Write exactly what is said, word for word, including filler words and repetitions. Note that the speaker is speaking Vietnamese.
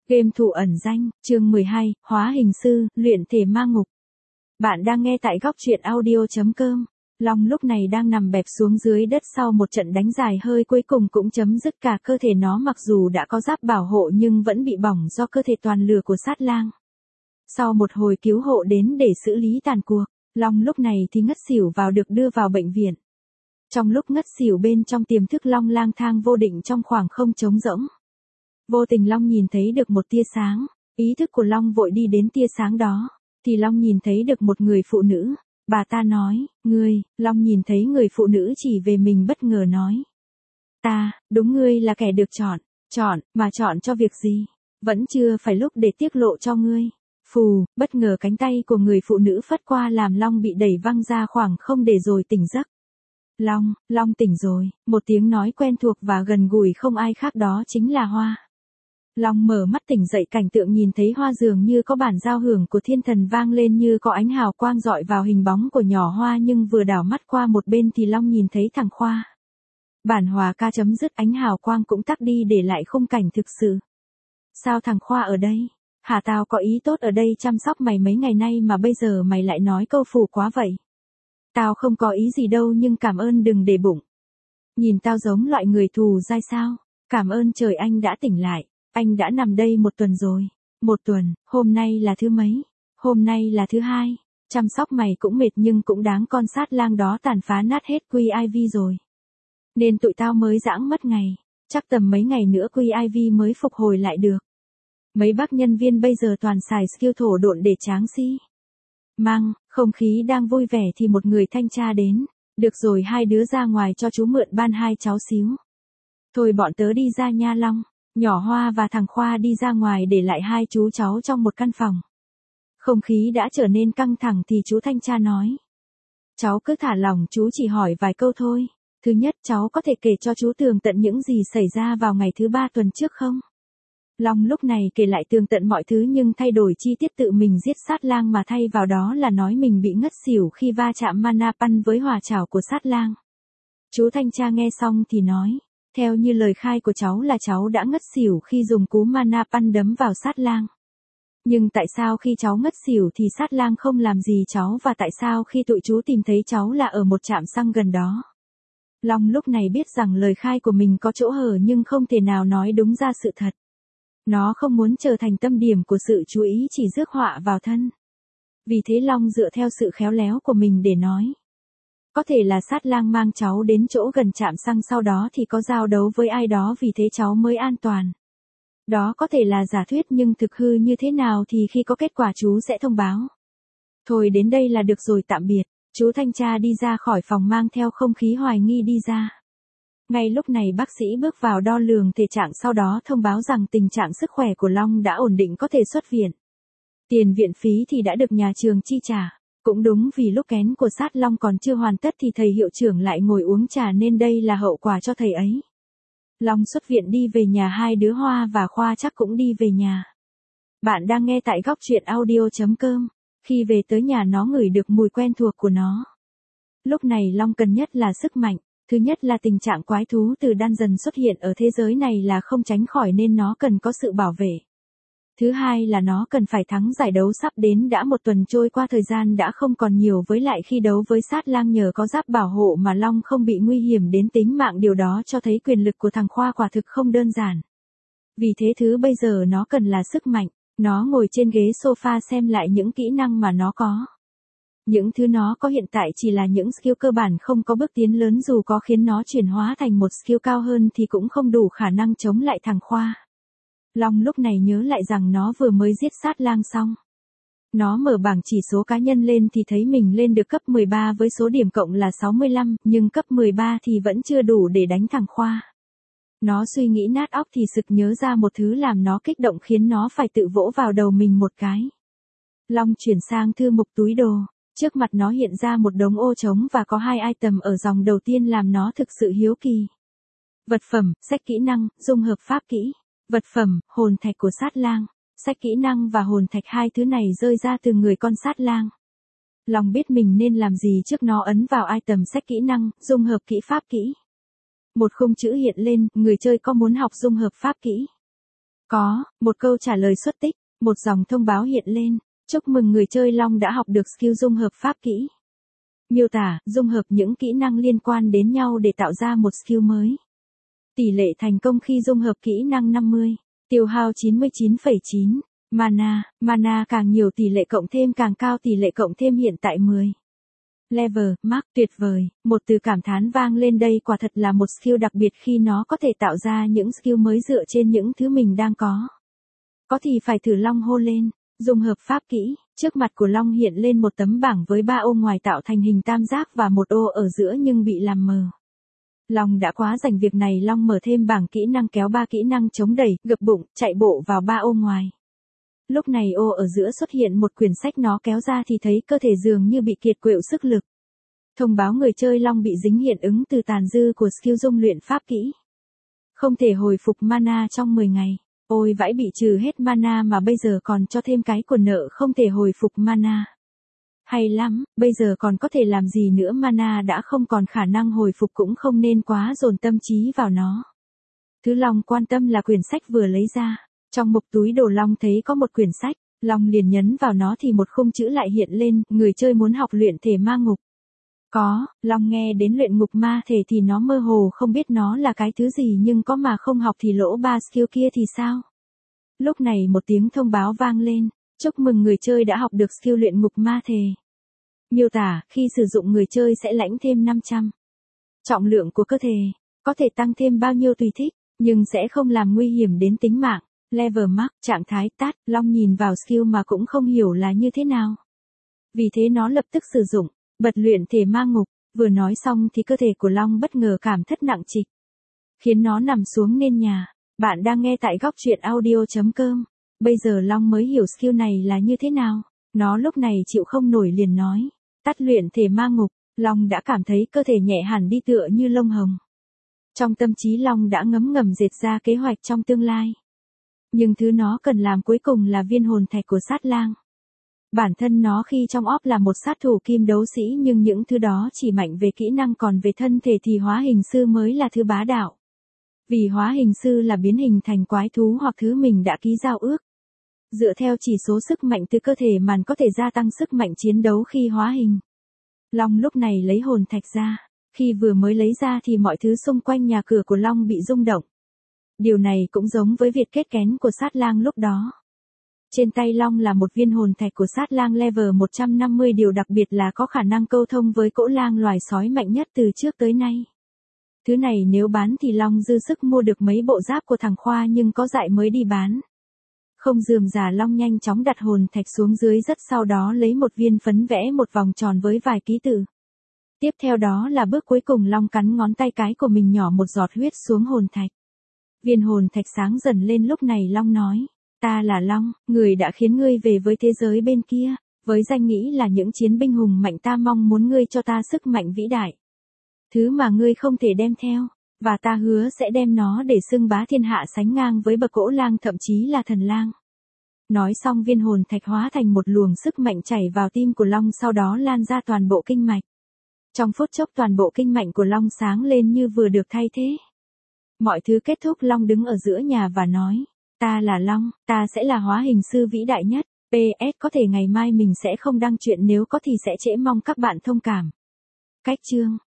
Game thủ ẩn danh, chương mười hai, hóa hình sư, luyện thể ma ngục. Bạn đang nghe tại góc truyện audio chấm com. Long lúc này đang nằm bẹp xuống dưới đất sau một trận đánh dài hơi cuối cùng cũng chấm dứt cả cơ thể nó, mặc dù đã có giáp bảo hộ nhưng vẫn bị bỏng do cơ thể toàn lửa của sát lang. Sau một hồi cứu hộ đến để xử lý tàn cuộc, Long lúc này thì ngất xỉu vào, được đưa vào bệnh viện. Trong lúc ngất xỉu bên trong tiềm thức, Long lang thang vô định trong khoảng không trống rỗng. Vô tình Long nhìn thấy được một tia sáng, ý thức của Long vội đi đến tia sáng đó, thì Long nhìn thấy được một người phụ nữ. Bà ta nói, ngươi. Long nhìn thấy người phụ nữ chỉ về mình bất ngờ nói. Ta, đúng, ngươi là kẻ được chọn. Chọn, mà chọn cho việc gì? Vẫn chưa phải lúc để tiết lộ cho ngươi. Phù, bất ngờ cánh tay của người phụ nữ phất qua làm Long bị đẩy văng ra khoảng không để rồi tỉnh giấc. Long, Long tỉnh rồi, một tiếng nói quen thuộc và gần gũi không ai khác đó chính là Hoa. Long mở mắt tỉnh dậy, cảnh tượng nhìn thấy Hoa dường như có bản giao hưởng của thiên thần vang lên, như có ánh hào quang dọi vào hình bóng của nhỏ Hoa, nhưng vừa đảo mắt qua một bên thì Long nhìn thấy thằng Khoa. Bản hòa ca chấm dứt, ánh hào quang cũng tắt đi để lại khung cảnh thực sự. Sao thằng Khoa ở đây? Hả, tao có ý tốt ở đây chăm sóc mày mấy ngày nay mà bây giờ mày lại nói câu phù quá vậy. Tao không có ý gì đâu, nhưng cảm ơn đừng để bụng. Nhìn tao giống loại người thù dai sao? Cảm ơn trời anh đã tỉnh lại. Anh đã nằm đây một tuần rồi. Một tuần, hôm nay là thứ mấy? Hôm nay là thứ hai. Chăm sóc mày cũng mệt nhưng cũng đáng, con sát lang đó tàn phá nát hết quy i vê rồi. Nên tụi tao mới giãng mất ngày. Chắc tầm mấy ngày nữa quy i vê mới phục hồi lại được. Mấy bác nhân viên bây giờ toàn xài skill thổ độn để tráng sĩ. Mang, không khí đang vui vẻ thì một người thanh tra đến. Được rồi, hai đứa ra ngoài cho chú mượn ban hai cháu xíu. Thôi bọn tớ đi ra nha Long. Nhỏ Hoa và thằng Khoa đi ra ngoài để lại hai chú cháu trong một căn phòng. Không khí đã trở nên căng thẳng thì chú thanh tra nói. Cháu cứ thả lỏng, chú chỉ hỏi vài câu thôi. Thứ nhất, cháu có thể kể cho chú tường tận những gì xảy ra vào ngày thứ ba tuần trước không? Long lúc này kể lại tường tận mọi thứ, nhưng thay đổi chi tiết tự mình giết sát lang, mà thay vào đó là nói mình bị ngất xỉu khi va chạm mana pan với hỏa trảo của sát lang. Chú thanh tra nghe xong thì nói. Theo như lời khai của cháu là cháu đã ngất xỉu khi dùng cú mana pan đấm vào sát lang. Nhưng tại sao khi cháu ngất xỉu thì sát lang không làm gì cháu, và tại sao khi tụi chú tìm thấy cháu là ở một trạm xăng gần đó? Long lúc này biết rằng lời khai của mình có chỗ hở nhưng không thể nào nói đúng ra sự thật. Nó không muốn trở thành tâm điểm của sự chú ý, chỉ rước họa vào thân. Vì thế Long dựa theo sự khéo léo của mình để nói. Có thể là sát lang mang cháu đến chỗ gần trạm xăng, sau đó thì có giao đấu với ai đó, vì thế cháu mới an toàn. Đó có thể là giả thuyết, nhưng thực hư như thế nào thì khi có kết quả chú sẽ thông báo. Thôi đến đây là được rồi, tạm biệt. Chú thanh tra đi ra khỏi phòng mang theo không khí hoài nghi đi ra. Ngay lúc này bác sĩ bước vào đo lường thể trạng, sau đó thông báo rằng tình trạng sức khỏe của Long đã ổn định, có thể xuất viện. Tiền viện phí thì đã được nhà trường chi trả. Cũng đúng, vì lúc kén của sát Long còn chưa hoàn tất thì thầy hiệu trưởng lại ngồi uống trà, nên đây là hậu quả cho thầy ấy. Long xuất viện đi về nhà, hai đứa Hoa và Khoa chắc cũng đi về nhà. Bạn đang nghe tại góc truyện audio chấm com. Khi về tới nhà, nó ngửi được mùi quen thuộc của nó. Lúc này Long cần nhất là sức mạnh. Thứ nhất là tình trạng quái thú từ đan dần xuất hiện ở thế giới này là không tránh khỏi, nên nó cần có sự bảo vệ. Thứ hai là nó cần phải thắng giải đấu sắp đến, đã một tuần trôi qua, thời gian đã không còn nhiều, với lại khi đấu với sát lang nhờ có giáp bảo hộ mà Long không bị nguy hiểm đến tính mạng, điều đó cho thấy quyền lực của thằng Khoa quả thực không đơn giản. Vì thế thứ bây giờ nó cần là sức mạnh. Nó ngồi trên ghế sofa xem lại những kỹ năng mà nó có. Những thứ nó có hiện tại chỉ là những skill cơ bản, không có bước tiến lớn, dù có khiến nó chuyển hóa thành một skill cao hơn thì cũng không đủ khả năng chống lại thằng Khoa. Long lúc này nhớ lại rằng nó vừa mới giết sát lang xong. Nó mở bảng chỉ số cá nhân lên thì thấy mình lên được cấp mười ba với số điểm cộng là sáu mươi lăm, nhưng cấp mười ba thì vẫn chưa đủ để đánh thằng Khoa. Nó suy nghĩ nát óc thì sực nhớ ra một thứ làm nó kích động, khiến nó phải tự vỗ vào đầu mình một cái. Long chuyển sang thư mục túi đồ. Trước mặt nó hiện ra một đống ô trống và có hai item ở dòng đầu tiên làm nó thực sự hiếu kỳ. Vật phẩm, sách kỹ năng, dung hợp pháp kỹ. Vật phẩm, hồn thạch của sát lang. Sách kỹ năng và hồn thạch, hai thứ này rơi ra từ người con sát lang. Long biết mình nên làm gì trước, nó ấn vào item sách kỹ năng, dung hợp kỹ pháp kỹ. Một khung chữ hiện lên, người chơi có muốn học dung hợp pháp kỹ. Có, một câu trả lời xuất tích, một dòng thông báo hiện lên. Chúc mừng người chơi Long đã học được skill dung hợp pháp kỹ. Miêu tả, dung hợp những kỹ năng liên quan đến nhau để tạo ra một skill mới. Tỷ lệ thành công khi dung hợp kỹ năng năm mươi. Tiêu hao chín mươi chín phẩy chín. Mana, mana càng nhiều tỷ lệ cộng thêm càng cao, tỷ lệ cộng thêm hiện tại mười. Level, Mark, tuyệt vời, một từ cảm thán vang lên đây, quả thật là một skill đặc biệt khi nó có thể tạo ra những skill mới dựa trên những thứ mình đang có. Có thì phải thử. Long hô lên, dung hợp pháp kỹ, trước mặt của Long hiện lên một tấm bảng với ba ô ngoài tạo thành hình tam giác và một ô ở giữa nhưng bị làm mờ. Long đã quá rành việc này. Long mở thêm bảng kỹ năng kéo ba kỹ năng chống đẩy, gập bụng, chạy bộ vào ba ô ngoài. Lúc này ô ở giữa xuất hiện một quyển sách, nó kéo ra thì thấy cơ thể dường như bị kiệt quệ sức lực. Thông báo người chơi Long bị dính hiện ứng từ tàn dư của skill dung luyện pháp kỹ. Không thể hồi phục mana trong mười ngày. Ôi vãi, bị trừ hết mana mà bây giờ còn cho thêm cái của nợ không thể hồi phục mana. Hay lắm, bây giờ còn có thể làm gì nữa, mana đã không còn khả năng hồi phục cũng không nên quá dồn tâm trí vào nó. Thứ Long quan tâm là quyển sách vừa lấy ra. Trong mục túi đồ Long thấy có một quyển sách, Long liền nhấn vào nó thì một khung chữ lại hiện lên, người chơi muốn học luyện thể ma ngục. Có, Long nghe đến luyện ngục ma thể thì nó mơ hồ không biết nó là cái thứ gì, nhưng có mà không học thì lỗ ba skill kia thì sao? Lúc này một tiếng thông báo vang lên, chúc mừng người chơi đã học được skill luyện ngục ma thể. Miêu tả, khi sử dụng người chơi sẽ lãnh thêm năm trăm. Trọng lượng của cơ thể, có thể tăng thêm bao nhiêu tùy thích, nhưng sẽ không làm nguy hiểm đến tính mạng. Level Mark, trạng thái tát, Long nhìn vào skill mà cũng không hiểu là như thế nào. Vì thế nó lập tức sử dụng, bật luyện thể ma ngục, vừa nói xong thì cơ thể của Long bất ngờ cảm thất nặng trịch, khiến nó nằm xuống nền nhà. Bạn đang nghe tại góc truyện audio chấm com. Bây giờ Long mới hiểu skill này là như thế nào. Nó lúc này chịu không nổi liền nói, tắt luyện thể ma ngục. Long đã cảm thấy cơ thể nhẹ hẳn đi tựa như lông hồng. Trong tâm trí Long đã ngấm ngầm dệt ra kế hoạch trong tương lai. Nhưng thứ nó cần làm cuối cùng là viên hồn thạch của sát lang. Bản thân nó khi trong óp là một sát thủ kim đấu sĩ, nhưng những thứ đó chỉ mạnh về kỹ năng, còn về thân thể thì hóa hình sư mới là thứ bá đạo. Vì hóa hình sư là biến hình thành quái thú hoặc thứ mình đã ký giao ước. Dựa theo chỉ số sức mạnh từ cơ thể màn có thể gia tăng sức mạnh chiến đấu khi hóa hình. Long lúc này lấy hồn thạch ra. Khi vừa mới lấy ra thì mọi thứ xung quanh nhà cửa của Long bị rung động. Điều này cũng giống với việc kết kén của sát lang lúc đó. Trên tay Long là một viên hồn thạch của sát lang level một trăm năm mươi, điều đặc biệt là có khả năng câu thông với cỗ lang loài sói mạnh nhất từ trước tới nay. Thứ này nếu bán thì Long dư sức mua được mấy bộ giáp của thằng Khoa, nhưng có dại mới đi bán. Không rườm rà, Long nhanh chóng đặt hồn thạch xuống dưới rất, sau đó lấy một viên phấn vẽ một vòng tròn với vài ký tự. Tiếp theo đó là bước cuối cùng, Long cắn ngón tay cái của mình nhỏ một giọt huyết xuống hồn thạch. Viên hồn thạch sáng dần lên. Lúc này Long nói, ta là Long, người đã khiến ngươi về với thế giới bên kia, với danh nghĩa là những chiến binh hùng mạnh, ta mong muốn ngươi cho ta sức mạnh vĩ đại. Thứ mà ngươi không thể đem theo, và ta hứa sẽ đem nó để xưng bá thiên hạ, sánh ngang với bậc cỗ lang, thậm chí là thần lang. Nói xong viên hồn thạch hóa thành một luồng sức mạnh chảy vào tim của Long, sau đó lan ra toàn bộ kinh mạch. Trong phút chốc toàn bộ kinh mạch của Long sáng lên như vừa được thay thế. Mọi thứ kết thúc, Long đứng ở giữa nhà và nói, ta là Long, ta sẽ là hóa hình sư vĩ đại nhất. pê ét có thể ngày mai mình sẽ không đăng chuyện, nếu có thì sẽ trễ, mong các bạn thông cảm. Cách chương